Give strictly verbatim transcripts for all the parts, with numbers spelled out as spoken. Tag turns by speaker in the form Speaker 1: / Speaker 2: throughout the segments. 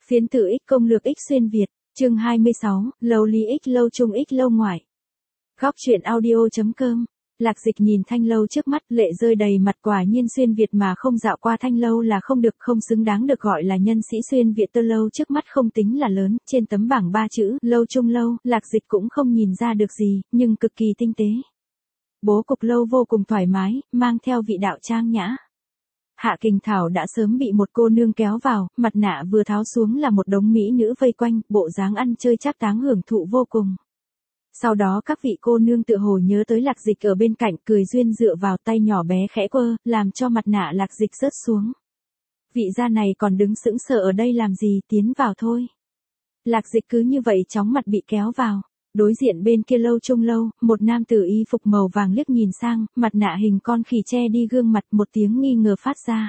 Speaker 1: Phiến tử X công lược X xuyên Việt, chương hai mươi sáu, lâu ly X lâu chung X lâu ngoại. Góc truyện audio.com. Lạc Dịch nhìn thanh lâu trước mắt, lệ rơi đầy mặt, quả nhiên xuyên Việt mà không dạo qua thanh lâu là không được, không xứng đáng được gọi là nhân sĩ xuyên Việt. Tơ lâu trước mắt không tính là lớn, trên tấm bảng ba chữ lâu chung lâu, Lạc Dịch cũng không nhìn ra được gì, nhưng cực kỳ tinh tế. Bố cục lâu vô cùng thoải mái, mang theo vị đạo trang nhã. Hạ Kình Thảo đã sớm bị một cô nương kéo vào, mặt nạ vừa tháo xuống là một đống mỹ nữ vây quanh, bộ dáng ăn chơi trác táng hưởng thụ vô cùng. Sau đó các vị cô nương tự hồ nhớ tới Lạc Dịch ở bên cạnh, cười duyên dựa vào, tay nhỏ bé khẽ quơ, làm cho mặt nạ Lạc Dịch rớt xuống. Vị gia này còn đứng sững sờ ở đây làm gì, tiến vào thôi. Lạc Dịch cứ như vậy chóng mặt bị kéo vào. Đối diện bên kia lâu chung lâu, một nam tử y phục màu vàng liếc nhìn sang, mặt nạ hình con khỉ che đi gương mặt, một tiếng nghi ngờ phát ra.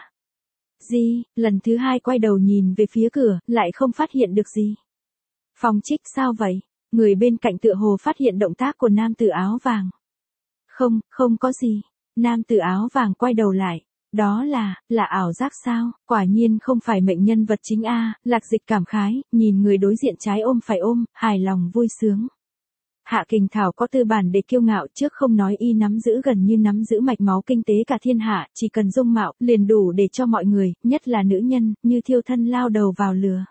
Speaker 1: Gì, lần thứ hai quay đầu nhìn về phía cửa, lại không phát hiện được gì. Phòng Trích sao vậy? Người bên cạnh tựa hồ phát hiện động tác của nam tử áo vàng. Không, không có gì. Nam tử áo vàng quay đầu lại. Đó là, là ảo giác sao? Quả nhiên không phải mệnh nhân vật chính a. Lạc Dịch cảm khái, nhìn người đối diện trái ôm phải ôm, hài lòng vui sướng. Hạ Kình Thảo có tư bản để kiêu ngạo, trước không nói y nắm giữ gần như nắm giữ mạch máu kinh tế cả thiên hạ, chỉ cần dung mạo, liền đủ để cho mọi người, nhất là nữ nhân, như thiêu thân lao đầu vào lửa.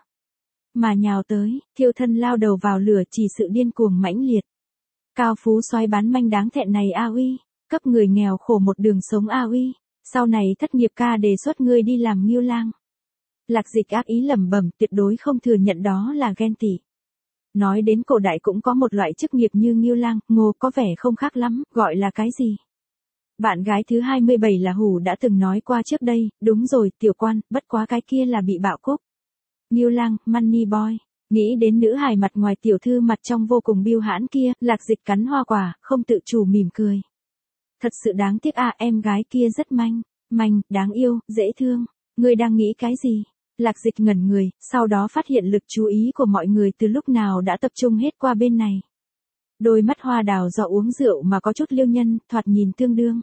Speaker 1: Mà nhào tới, thiêu thân lao đầu vào lửa chỉ sự điên cuồng mãnh liệt. Cao phú soái bán manh đáng thẹn này a uy, cấp người nghèo khổ một đường sống a uy, sau này thất nghiệp ca đề xuất ngươi đi làm nghiêu lang. Lạc Dịch ác ý lẩm bẩm, tuyệt đối không thừa nhận đó là ghen tị. Nói đến cổ đại cũng có một loại chức nghiệp như nghiêu lang, ngô có vẻ không khác lắm, gọi là cái gì? Bạn gái thứ hai mươi bảy là Hủ đã từng nói qua trước đây, đúng rồi, tiểu quan, bất quá cái kia là bị bạo cúc. Nghiêu lang, money boy, nghĩ đến nữ hài mặt ngoài tiểu thư mặt trong vô cùng biêu hãn kia, Lạc Dịch cắn hoa quả, không tự chủ mỉm cười. Thật sự đáng tiếc à, em gái kia rất manh, manh, đáng yêu, dễ thương, ngươi đang nghĩ cái gì? Lạc Dịch ngẩn người, sau đó phát hiện lực chú ý của mọi người từ lúc nào đã tập trung hết qua bên này. Đôi mắt hoa đào do uống rượu mà có chút liêu nhân, thoạt nhìn tương đương.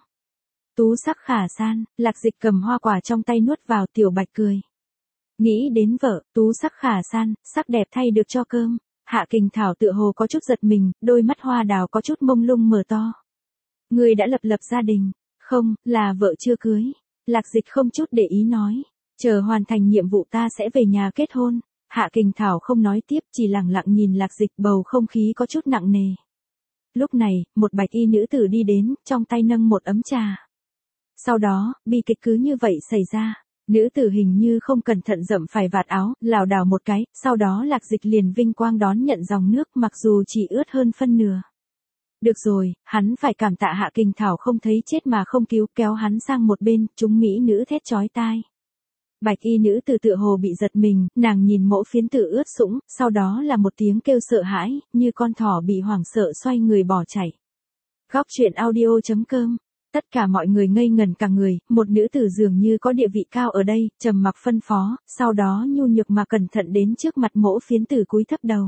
Speaker 1: Tú sắc khả san, Lạc Dịch cầm hoa quả trong tay nuốt vào, Tiểu Bạch cười. Nghĩ đến vợ, tú sắc khả san, sắc đẹp thay được cho cơm. Hạ Kình Thảo tựa hồ có chút giật mình, đôi mắt hoa đào có chút mông lung mở to. Người đã lập lập gia đình, không, là vợ chưa cưới. Lạc Dịch không chút để ý nói. Chờ hoàn thành nhiệm vụ ta sẽ về nhà kết hôn. Hạ Kình Thảo không nói tiếp, chỉ lặng lặng nhìn Lạc Dịch, bầu không khí có chút nặng nề. Lúc này, một bạch y nữ tử đi đến, trong tay nâng một ấm trà. Sau đó, bi kịch cứ như vậy xảy ra. Nữ tử hình như không cẩn thận dẫm phải vạt áo, lảo đảo một cái, sau đó Lạc Dịch liền vinh quang đón nhận dòng nước, mặc dù chỉ ướt hơn phân nửa. Được rồi, hắn phải cảm tạ Hạ Kình Thảo không thấy chết mà không cứu, kéo hắn sang một bên, chúng mỹ nữ thét chói tai. Bạch y nữ tử tựa hồ bị giật mình, nàng nhìn mỗ phiến tử ướt sũng, sau đó là một tiếng kêu sợ hãi, như con thỏ bị hoảng sợ xoay người bỏ chạy. Góc truyện audio.com. Tất cả mọi người ngây ngẩn cả người, một nữ tử dường như có địa vị cao ở đây, trầm mặc phân phó, sau đó nhu nhược mà cẩn thận đến trước mặt mỗ phiến tử cúi thấp đầu.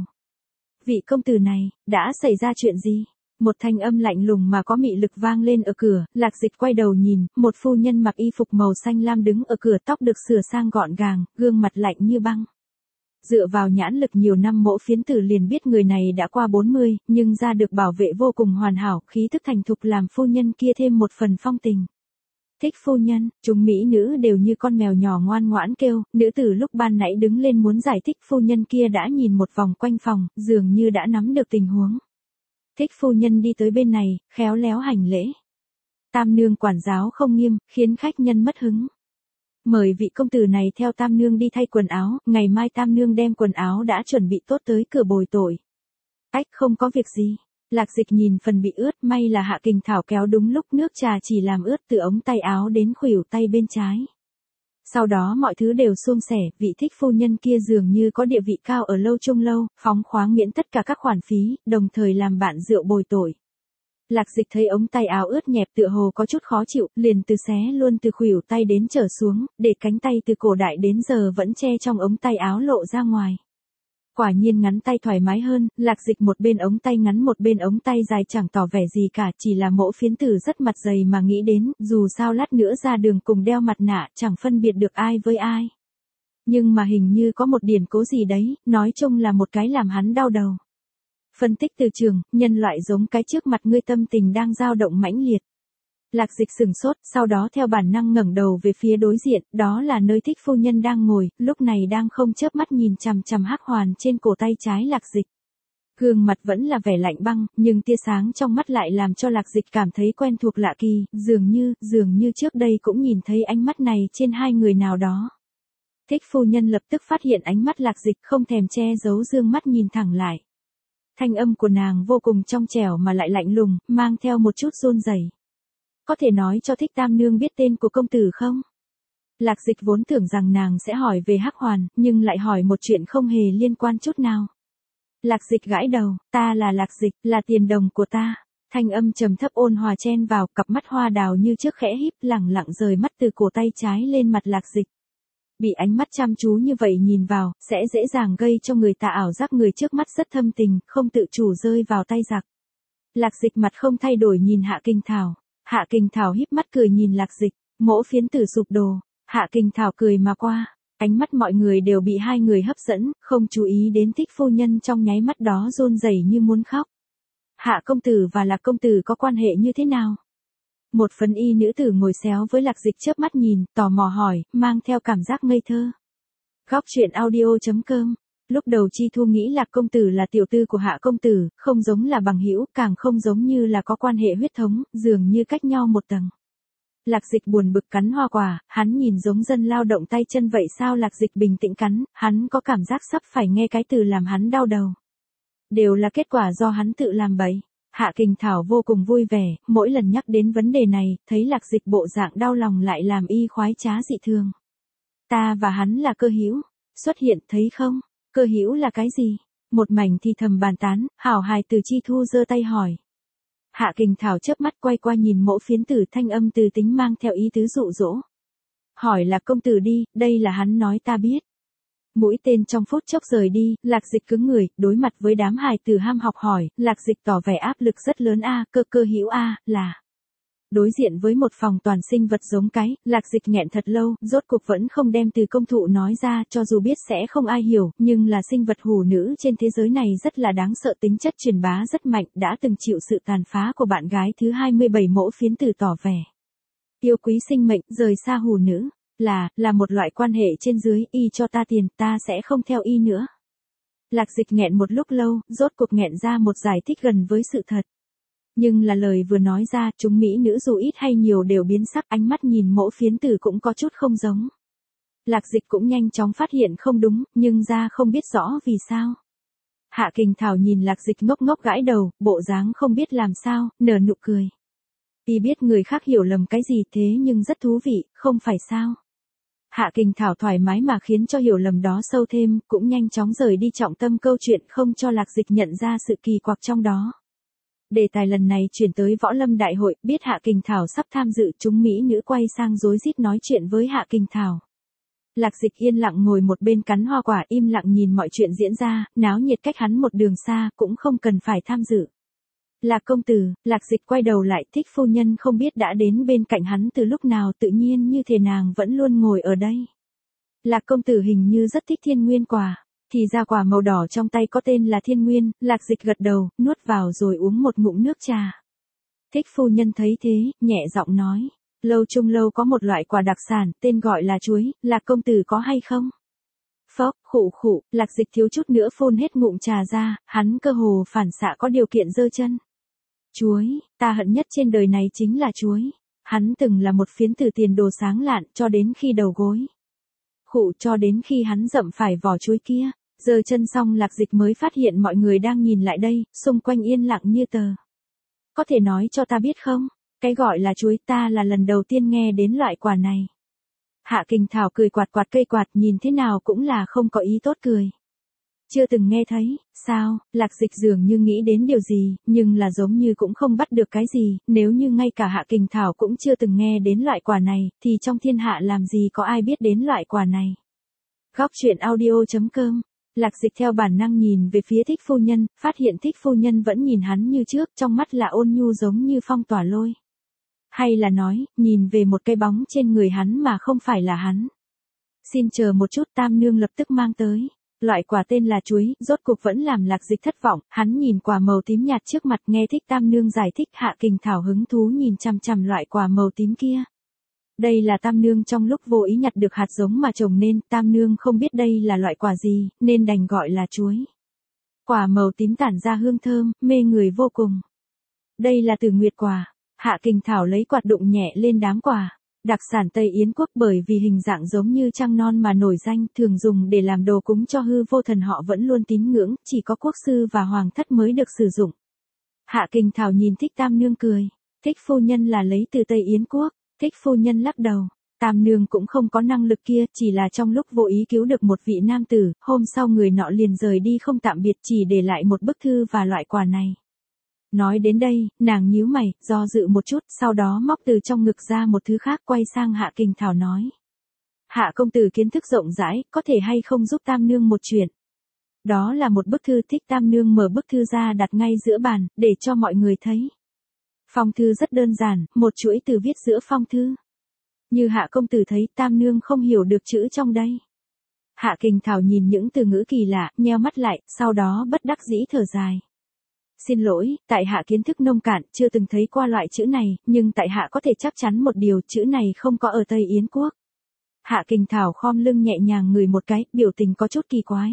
Speaker 1: Vị công tử này, đã xảy ra chuyện gì? Một thanh âm lạnh lùng mà có mị lực vang lên ở cửa, Lạc Dịch quay đầu nhìn, một phu nhân mặc y phục màu xanh lam đứng ở cửa, tóc được sửa sang gọn gàng, gương mặt lạnh như băng. Dựa vào nhãn lực nhiều năm mỗ phiến tử liền biết người này đã qua bốn mươi, nhưng da được bảo vệ vô cùng hoàn hảo, khí thức thành thục làm phu nhân kia thêm một phần phong tình. Thích phu nhân, chúng mỹ nữ đều như con mèo nhỏ ngoan ngoãn kêu, nữ tử lúc ban nãy đứng lên muốn giải thích, phu nhân kia đã nhìn một vòng quanh phòng, dường như đã nắm được tình huống. Thích phu nhân đi tới bên này, khéo léo hành lễ. Tam nương quản giáo không nghiêm, khiến khách nhân mất hứng. Mời vị công tử này theo tam nương đi thay quần áo, ngày mai tam nương đem quần áo đã chuẩn bị tốt tới cửa bồi tội. Ách, không có việc gì. Lạc Dịch nhìn phần bị ướt, may là Hạ Kình Thảo kéo đúng lúc, nước trà chỉ làm ướt từ ống tay áo đến khuỷu tay bên trái. Sau đó mọi thứ đều suôn sẻ, vị thích phu nhân kia dường như có địa vị cao ở lâu chung lâu, phóng khoáng miễn tất cả các khoản phí, đồng thời làm bạn rượu bồi tội. Lạc Dịch thấy ống tay áo ướt nhẹp tựa hồ có chút khó chịu, liền từ xé luôn từ khuỷu tay đến trở xuống, để cánh tay từ cổ đại đến giờ vẫn che trong ống tay áo lộ ra ngoài. Quả nhiên ngắn tay thoải mái hơn, Lạc Dịch một bên ống tay ngắn một bên ống tay dài chẳng tỏ vẻ gì cả, chỉ là mỗ phiến tử rất mặt dày mà nghĩ đến, dù sao lát nữa ra đường cùng đeo mặt nạ, chẳng phân biệt được ai với ai. Nhưng mà hình như có một điển cố gì đấy, nói chung là một cái làm hắn đau đầu. Phân tích từ trường, nhân loại giống cái trước mặt ngươi tâm tình đang dao động mãnh liệt. Lạc Dịch sửng sốt, sau đó theo bản năng ngẩng đầu về phía đối diện, đó là nơi Thích phu nhân đang ngồi, lúc này đang không chớp mắt nhìn chằm chằm hắc hoàn trên cổ tay trái Lạc Dịch. Gương mặt vẫn là vẻ lạnh băng, nhưng tia sáng trong mắt lại làm cho Lạc Dịch cảm thấy quen thuộc lạ kỳ, dường như, dường như trước đây cũng nhìn thấy ánh mắt này trên hai người nào đó. Thích phu nhân lập tức phát hiện ánh mắt Lạc Dịch, không thèm che giấu dương mắt nhìn thẳng lại. Thanh âm của nàng vô cùng trong trẻo mà lại lạnh lùng, mang theo một chút run rẩy. Có thể nói cho Thích tam nương biết tên của công tử không? Lạc Dịch vốn tưởng rằng nàng sẽ hỏi về hắc hoàn, nhưng lại hỏi một chuyện không hề liên quan chút nào. Lạc Dịch gãi đầu, ta là Lạc Dịch, là tiền đồng của ta. Thanh âm trầm thấp ôn hòa chen vào, cặp mắt hoa đào như trước khẽ híp, lẳng lặng rời mắt từ cổ tay trái lên mặt Lạc Dịch. Bị ánh mắt chăm chú như vậy nhìn vào, sẽ dễ dàng gây cho người ta ảo giác người trước mắt rất thâm tình, không tự chủ rơi vào tay giặc. Lạc Dịch mặt không thay đổi nhìn Hạ Kình Thảo. Hạ Kình Thảo híp mắt cười nhìn Lạc Dịch, mỗ phiến tử sụp đổ. Hạ Kình Thảo cười mà qua. Ánh mắt mọi người đều bị hai người hấp dẫn, không chú ý đến Thích phu nhân trong nháy mắt đó run rẩy như muốn khóc. Hạ công tử và Lạc công tử có quan hệ như thế nào? Một phấn y nữ tử ngồi xéo với Lạc Dịch chớp mắt nhìn, tò mò hỏi, mang theo cảm giác ngây thơ. Góc truyện audio chấm com. Lúc đầu Chi Thu nghĩ Lạc công tử là tiểu tư của Hạ công tử, không giống là bằng hữu, càng không giống như là có quan hệ huyết thống, dường như cách nhau một tầng. Lạc Dịch buồn bực cắn hoa quả, hắn nhìn giống dân lao động tay chân vậy sao? Lạc Dịch bình tĩnh cắn, hắn có cảm giác sắp phải nghe cái từ làm hắn đau đầu. Đều là kết quả do hắn tự làm bậy. Hạ Kình Thảo vô cùng vui vẻ, mỗi lần nhắc đến vấn đề này, thấy Lạc Dịch bộ dạng đau lòng lại làm y khoái trá dị thường. Ta và hắn là cơ hữu, xuất hiện thấy không? Cơ hữu là cái gì? Một mảnh thì thầm bàn tán, hảo hài từ Chi Thu giơ tay hỏi. Hạ Kình Thảo chớp mắt quay qua nhìn mỗ phiến tử, thanh âm từ tính mang theo ý tứ dụ dỗ. Hỏi là công tử đi, đây là hắn nói ta biết. Mũi tên trong phút chốc rời đi, Lạc Dịch cứng người, đối mặt với đám hài tử ham học hỏi, Lạc Dịch tỏ vẻ áp lực rất lớn a, cơ cơ hữu a, là. Đối diện với một phòng toàn sinh vật giống cái, Lạc Dịch nghẹn thật lâu, rốt cuộc vẫn không đem từ công thụ nói ra, cho dù biết sẽ không ai hiểu, nhưng là sinh vật hủ nữ trên thế giới này rất là đáng sợ, tính chất truyền bá rất mạnh, đã từng chịu sự tàn phá của bạn gái thứ hai mươi bảy mỗ phiến tử tỏ vẻ. Yêu quý sinh mệnh, rời xa hủ nữ, là, là một loại quan hệ trên dưới, y cho ta tiền, ta sẽ không theo y nữa. Lạc Dịch nghẹn một lúc lâu, rốt cuộc nghẹn ra một giải thích gần với sự thật. Nhưng là lời vừa nói ra, chúng mỹ nữ dù ít hay nhiều đều biến sắc, ánh mắt nhìn mỗ phiến tử cũng có chút không giống. Lạc Dịch cũng nhanh chóng phát hiện không đúng, nhưng ra không biết rõ vì sao. Hạ Kình Thảo nhìn Lạc Dịch ngốc ngốc gãi đầu, bộ dáng không biết làm sao, nở nụ cười. Y biết người khác hiểu lầm cái gì thế nhưng rất thú vị, không phải sao. Hạ Kình Thảo thoải mái mà khiến cho hiểu lầm đó sâu thêm, cũng nhanh chóng rời đi trọng tâm câu chuyện, không cho Lạc Dịch nhận ra sự kỳ quặc trong đó. Đề tài lần này chuyển tới Võ Lâm Đại hội, biết Hạ Kình Thảo sắp tham dự, chúng mỹ nữ quay sang rối rít nói chuyện với Hạ Kình Thảo. Lạc Dịch yên lặng ngồi một bên cắn hoa quả, im lặng nhìn mọi chuyện diễn ra, náo nhiệt cách hắn một đường xa, cũng không cần phải tham dự. Lạc công tử, Lạc Dịch quay đầu lại, Thích phu nhân không biết đã đến bên cạnh hắn từ lúc nào, tự nhiên như thể nàng vẫn luôn ngồi ở đây. Lạc công tử hình như rất thích thiên nguyên quả. Thì ra quả màu đỏ trong tay có tên là thiên nguyên, Lạc Dịch gật đầu, nuốt vào rồi uống một ngụm nước trà. Thích phu nhân thấy thế, nhẹ giọng nói, Lâu Trung Lâu có một loại quả đặc sản, tên gọi là chuối, Lạc công tử có hay không? Phốc, khụ khụ, Lạc Dịch thiếu chút nữa phun hết ngụm trà ra, hắn cơ hồ phản xạ có điều kiện giơ chân. Chuối, ta hận nhất trên đời này chính là chuối. Hắn từng là một phiến tử tiền đồ sáng lạn, cho đến khi đầu gối. Khụ cho đến khi hắn dậm phải vỏ chuối kia. Giơ chân xong Lạc Dịch mới phát hiện mọi người đang nhìn lại đây, xung quanh yên lặng như tờ. Có thể nói cho ta biết không, cái gọi là chuối, ta là lần đầu tiên nghe đến loại quả này. Hạ Kình Thảo cười quạt quạt cây quạt, nhìn thế nào cũng là không có ý tốt cười. Chưa từng nghe thấy, sao? Lạc Dịch dường như nghĩ đến điều gì, nhưng là giống như cũng không bắt được cái gì, nếu như ngay cả Hạ Kình Thảo cũng chưa từng nghe đến loại quả này, thì trong thiên hạ làm gì có ai biết đến loại quả này. Góc truyện audio chấm com. Lạc Dịch theo bản năng nhìn về phía Thích phu nhân, phát hiện Thích phu nhân vẫn nhìn hắn như trước, trong mắt là ôn nhu giống như phong tỏa lôi. Hay là nói, nhìn về một cái bóng trên người hắn mà không phải là hắn. Xin chờ một chút, tam nương lập tức mang tới. Loại quả tên là chuối, rốt cuộc vẫn làm Lạc Dịch thất vọng, hắn nhìn quả màu tím nhạt trước mặt nghe thích tam nương giải thích. Hạ Kình Thảo hứng thú nhìn chằm chằm loại quả màu tím kia. Đây là tam nương trong lúc vô ý nhặt được hạt giống mà trồng nên, tam nương không biết đây là loại quả gì, nên đành gọi là chuối. Quả màu tím tản ra hương thơm, mê người vô cùng. Đây là Tử Nguyệt quả. Hạ Kình Thảo lấy quạt đụng nhẹ lên đám quả. Đặc sản Tây Yến quốc bởi vì hình dạng giống như trăng non mà nổi danh, thường dùng để làm đồ cúng cho hư vô thần, họ vẫn luôn tín ngưỡng, chỉ có quốc sư và hoàng thất mới được sử dụng. Hạ Kình Thảo nhìn thích tam nương cười. Thích phu nhân là lấy từ Tây Yến quốc. Thích phu nhân lắc đầu. Tam nương cũng không có năng lực kia, chỉ là trong lúc vô ý cứu được một vị nam tử, hôm sau người nọ liền rời đi không tạm biệt, chỉ để lại một bức thư và loại quà này. Nói đến đây, nàng nhíu mày, do dự một chút, sau đó móc từ trong ngực ra một thứ khác, quay sang Hạ Kình Thảo nói. Hạ công tử kiến thức rộng rãi, có thể hay không giúp tam nương một chuyện. Đó là một bức thư. Thích tam nương mở bức thư ra đặt ngay giữa bàn, để cho mọi người thấy. Phong thư rất đơn giản, một chuỗi từ viết giữa phong thư. Như Hạ công tử thấy, tam nương không hiểu được chữ trong đây. Hạ Kình Thảo nhìn những từ ngữ kỳ lạ, nheo mắt lại, sau đó bất đắc dĩ thở dài. Xin lỗi, tại hạ kiến thức nông cạn, chưa từng thấy qua loại chữ này, nhưng tại hạ có thể chắc chắn một điều, chữ này không có ở Tây Yến quốc. Hạ Kình Thảo khom lưng nhẹ nhàng ngửi một cái, biểu tình có chút kỳ quái.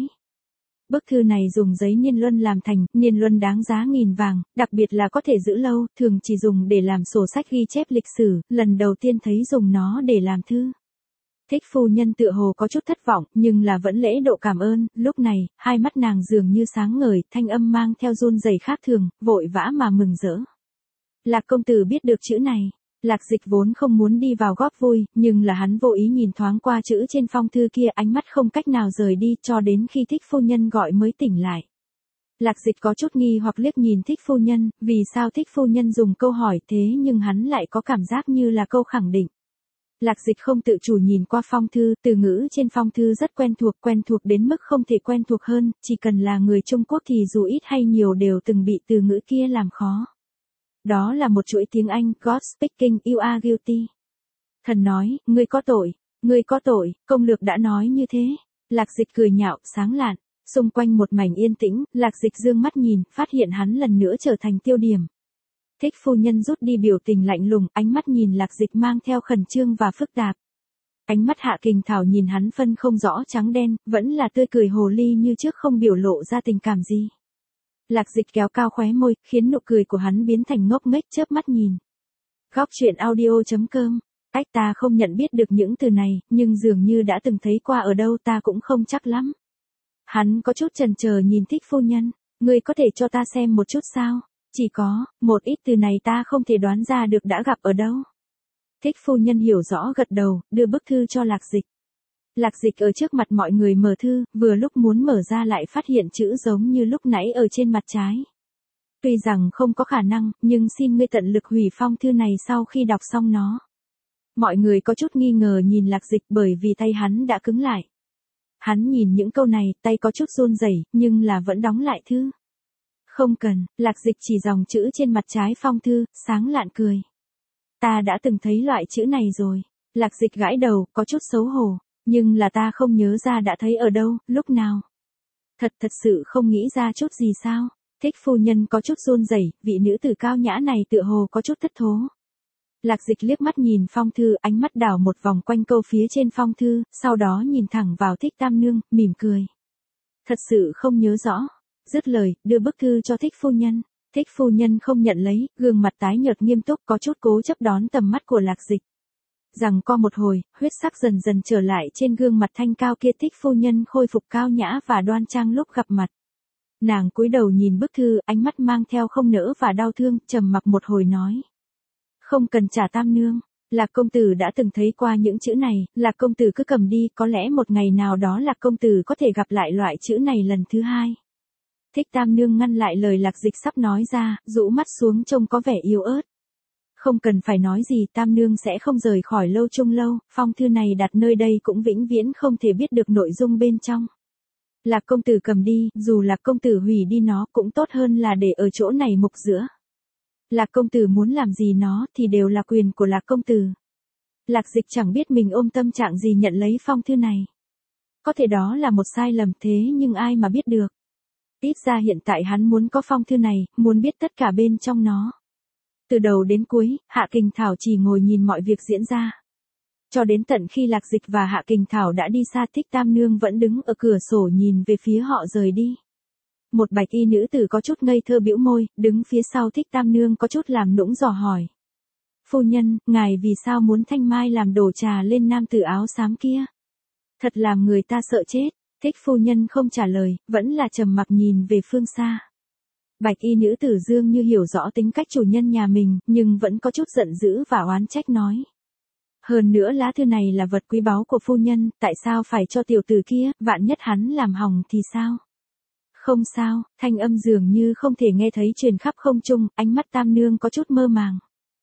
Speaker 1: Bức thư này dùng giấy niên luân làm thành, niên luân đáng giá nghìn vàng, đặc biệt là có thể giữ lâu, thường chỉ dùng để làm sổ sách ghi chép lịch sử, lần đầu tiên thấy dùng nó để làm thư. Thích phu nhân tựa hồ có chút thất vọng, nhưng là vẫn lễ độ cảm ơn. Lúc này, hai mắt nàng dường như sáng ngời, thanh âm mang theo run rẩy khác thường, vội vã mà mừng rỡ. Lạc công tử biết được chữ này. Lạc Dịch vốn không muốn đi vào góp vui, nhưng là hắn vô ý nhìn thoáng qua chữ trên phong thư kia, ánh mắt không cách nào rời đi, cho đến khi thích phu nhân gọi mới tỉnh lại. Lạc Dịch có chút nghi hoặc liếc nhìn thích phu nhân, vì sao thích phu nhân dùng câu hỏi thế nhưng hắn lại có cảm giác như là câu khẳng định. Lạc Dịch không tự chủ nhìn qua phong thư, từ ngữ trên phong thư rất quen thuộc, quen thuộc đến mức không thể quen thuộc hơn, chỉ cần là người Trung Quốc thì dù ít hay nhiều đều từng bị từ ngữ kia làm khó. Đó là một chuỗi tiếng Anh, God speaking, you are guilty. Thần nói, ngươi có tội, ngươi có tội, công lược đã nói như thế. Lạc Dịch cười nhạo, sáng lạn, xung quanh một mảnh yên tĩnh, Lạc Dịch dương mắt nhìn, phát hiện hắn lần nữa trở thành tiêu điểm. Thích phu nhân rút đi biểu tình lạnh lùng, ánh mắt nhìn Lạc Dịch mang theo khẩn trương và phức tạp. Ánh mắt Hạ Kình Thảo nhìn hắn phân không rõ trắng đen, vẫn là tươi cười hồ ly như trước, không biểu lộ ra tình cảm gì. Lạc Dịch kéo cao khóe môi, khiến nụ cười của hắn biến thành ngốc nghếch, chớp mắt nhìn. Góc truyện audio chấm com. Ách, ta không nhận biết được những từ này, nhưng dường như đã từng thấy qua ở đâu, ta cũng không chắc lắm. Hắn có chút chần chờ nhìn thích phu nhân. Ngươi có thể cho ta xem một chút sao? Chỉ có, một ít từ này ta không thể đoán ra được đã gặp ở đâu. Thích phu nhân hiểu rõ gật đầu, đưa bức thư cho Lạc Dịch. Lạc Dịch ở trước mặt mọi người mở thư, vừa lúc muốn mở ra lại phát hiện chữ giống như lúc nãy ở trên mặt trái. Tuy rằng không có khả năng, nhưng xin ngươi tận lực hủy phong thư này sau khi đọc xong nó. Mọi người có chút nghi ngờ nhìn Lạc Dịch bởi vì tay hắn đã cứng lại. Hắn nhìn những câu này, tay có chút run rẩy, nhưng là vẫn đóng lại thư. Không cần, Lạc Dịch chỉ dòng chữ trên mặt trái phong thư, sáng lạn cười. Ta đã từng thấy loại chữ này rồi. Lạc Dịch gãi đầu, có chút xấu hổ. Nhưng là ta không nhớ ra đã thấy ở đâu, lúc nào. Thật thật sự không nghĩ ra chút gì sao. Thích phu nhân có chút run rẩy, vị nữ tử cao nhã này tựa hồ có chút thất thố. Lạc Dịch liếc mắt nhìn phong thư, ánh mắt đảo một vòng quanh câu phía trên phong thư, sau đó nhìn thẳng vào thích tam nương, mỉm cười. Thật sự không nhớ rõ. Dứt lời, đưa bức thư cho thích phu nhân. Thích phu nhân không nhận lấy, gương mặt tái nhợt nghiêm túc, có chút cố chấp đón tầm mắt của Lạc Dịch. Rằng co một hồi, huyết sắc dần dần trở lại trên gương mặt thanh cao kia. Thích phu nhân khôi phục cao nhã và đoan trang lúc gặp mặt. Nàng cúi đầu nhìn bức thư, ánh mắt mang theo không nỡ và đau thương, trầm mặc một hồi nói. Không cần trả tam nương. Lạc công tử đã từng thấy qua những chữ này, Lạc công tử cứ cầm đi, có lẽ một ngày nào đó Lạc công tử có thể gặp lại loại chữ này lần thứ hai. Thích tam nương ngăn lại lời Lạc Dịch sắp nói ra, rũ mắt xuống trông có vẻ yếu ớt. Không cần phải nói gì, tam nương sẽ không rời khỏi Lâu Trung lâu, phong thư này đặt nơi đây cũng vĩnh viễn không thể biết được nội dung bên trong. Lạc công tử cầm đi, dù Lạc công tử hủy đi nó cũng tốt hơn là để ở chỗ này mục giữa. Lạc công tử muốn làm gì nó thì đều là quyền của Lạc công tử. Lạc Dịch chẳng biết mình ôm tâm trạng gì nhận lấy phong thư này. Có thể đó là một sai lầm thế nhưng ai mà biết được. Ít ra hiện tại hắn muốn có phong thư này, muốn biết tất cả bên trong nó. Từ đầu đến cuối, Hạ Kình Thảo chỉ ngồi nhìn mọi việc diễn ra. Cho đến tận khi Lạc Dịch và Hạ Kình Thảo đã đi xa, Thích Tam Nương vẫn đứng ở cửa sổ nhìn về phía họ rời đi. Một bạch y nữ tử có chút ngây thơ bĩu môi, đứng phía sau Thích Tam Nương có chút làm nũng dò hỏi. Phu nhân, ngài vì sao muốn Thanh Mai làm đổ trà lên nam tử áo xám kia? Thật làm người ta sợ chết. Thích phu nhân không trả lời, vẫn là trầm mặc nhìn về phương xa. Bạch y nữ tử dường như hiểu rõ tính cách chủ nhân nhà mình, nhưng vẫn có chút giận dữ và oán trách nói. Hơn nữa lá thư này là vật quý báu của phu nhân, tại sao phải cho tiểu tử kia, vạn nhất hắn làm hỏng thì sao? Không sao, thanh âm dường như không thể nghe thấy truyền khắp không trung, ánh mắt Tam Nương có chút mơ màng.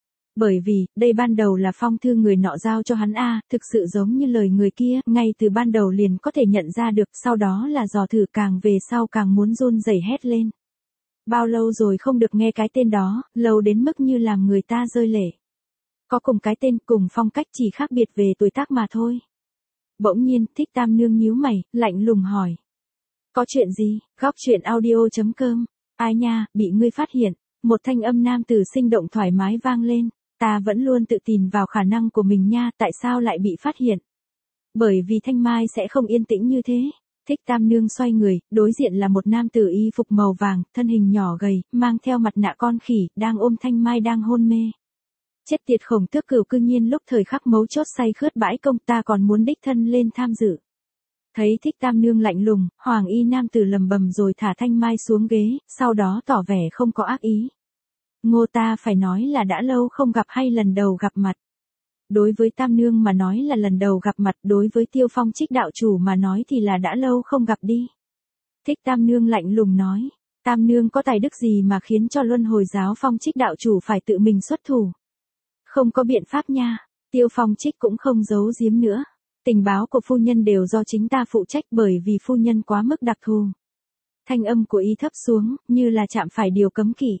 Speaker 1: Bởi vì, đây ban đầu là phong thư người nọ giao cho hắn a, thực sự giống như lời người kia, ngay từ ban đầu liền có thể nhận ra được, sau đó là dò thử càng về sau càng muốn run rẩy hét lên. Bao lâu rồi không được nghe cái tên đó, lâu đến mức như làm người ta rơi lệ. Có cùng cái tên, cùng phong cách chỉ khác biệt về tuổi tác mà thôi. Bỗng nhiên, Thích Tam Nương nhíu mày, lạnh lùng hỏi. Có chuyện gì? Góc truyện audio chấm com. Ai nha, bị ngươi phát hiện. Một thanh âm nam tử sinh động thoải mái vang lên. Ta vẫn luôn tự tin vào khả năng của mình nha, tại sao lại bị phát hiện? Bởi vì Thanh Mai sẽ không yên tĩnh như thế. Thích Tam Nương xoay người, đối diện là một nam tử y phục màu vàng, thân hình nhỏ gầy, mang theo mặt nạ con khỉ, đang ôm Thanh Mai đang hôn mê. Chết tiệt Khổng Tước Cửu cư nhiên lúc thời khắc mấu chốt say khướt bãi công, ta còn muốn đích thân lên tham dự. Thấy Thích Tam Nương lạnh lùng, hoàng y nam tử lầm bầm rồi thả Thanh Mai xuống ghế, sau đó tỏ vẻ không có ác ý. Ngô ta phải nói là đã lâu không gặp hay lần đầu gặp mặt. Đối với Tam Nương mà nói là lần đầu gặp mặt, đối với Tiêu Phong Trích đạo chủ mà nói thì là đã lâu không gặp đi. Thích Tam Nương lạnh lùng nói, Tam Nương có tài đức gì mà khiến cho Luân Hồi giáo Phong Trích đạo chủ phải tự mình xuất thủ? Không có biện pháp nha, Tiêu Phong Trích cũng không giấu giếm nữa. Tình báo của phu nhân đều do chính ta phụ trách bởi vì phu nhân quá mức đặc thù. Thanh âm của y thấp xuống, như là chạm phải điều cấm kỵ.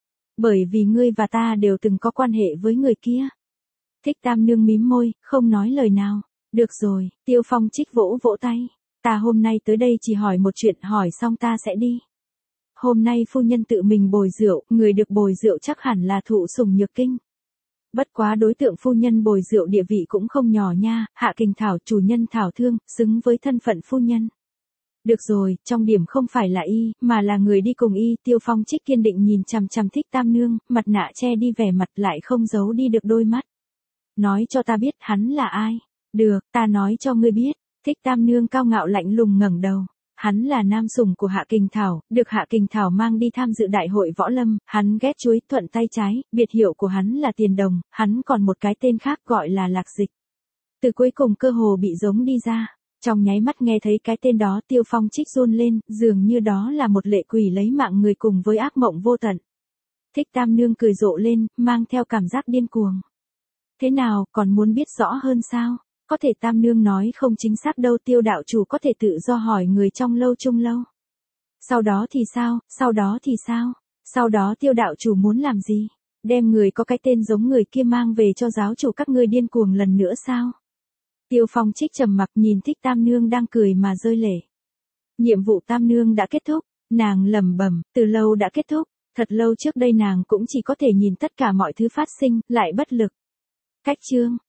Speaker 1: Bởi vì ngươi và ta đều từng có quan hệ với người kia. Thích Tam Nương mím môi, không nói lời nào. Được rồi, Tiêu Phong Trích vỗ vỗ tay. Ta hôm nay tới đây chỉ hỏi một chuyện, hỏi xong ta sẽ đi. Hôm nay phu nhân tự mình bồi rượu, người được bồi rượu chắc hẳn là Thụ Sủng Nhược Kinh. Bất quá đối tượng phu nhân bồi rượu địa vị cũng không nhỏ nha, Hạ Kình Thảo chủ nhân Thảo Thương, xứng với thân phận phu nhân. Được rồi, trong điểm không phải là y, mà là người đi cùng y, Tiêu Phong Trích kiên định nhìn chằm chằm Thích Tam Nương, mặt nạ che đi vẻ mặt lại không giấu đi được đôi mắt. Nói cho ta biết hắn là ai. Được, ta nói cho ngươi biết. Thích Tam Nương cao ngạo lạnh lùng ngẩng đầu. Hắn là nam sủng của Hạ Kình Thảo, được Hạ Kình Thảo mang đi tham dự đại hội võ lâm, hắn ghét chuối, thuận tay trái, biệt hiệu của hắn là Tiền Đồng, hắn còn một cái tên khác gọi là Lạc Dịch. Từ cuối cùng cơ hồ bị giống đi ra. Trong nháy mắt nghe thấy cái tên đó, Tiêu Phong Trích run lên, dường như đó là một lệ quỷ lấy mạng người cùng với ác mộng vô tận. Thích Tam Nương cười rộ lên, mang theo cảm giác điên cuồng. Thế nào, còn muốn biết rõ hơn sao? Có thể Tam Nương nói không chính xác đâu, Tiêu đạo chủ có thể tự do hỏi người trong lâu chung lâu. Sau đó thì sao, sau đó thì sao? Sau đó Tiêu đạo chủ muốn làm gì? Đem người có cái tên giống người kia mang về cho giáo chủ các ngươi điên cuồng lần nữa sao? Tiêu Phong Trích trầm mặc nhìn Thích Tam Nương đang cười mà rơi lệ. Nhiệm vụ Tam Nương đã kết thúc, nàng lẩm bẩm, từ lâu đã kết thúc, thật lâu trước đây nàng cũng chỉ có thể nhìn tất cả mọi thứ phát sinh, lại bất lực. Cách chương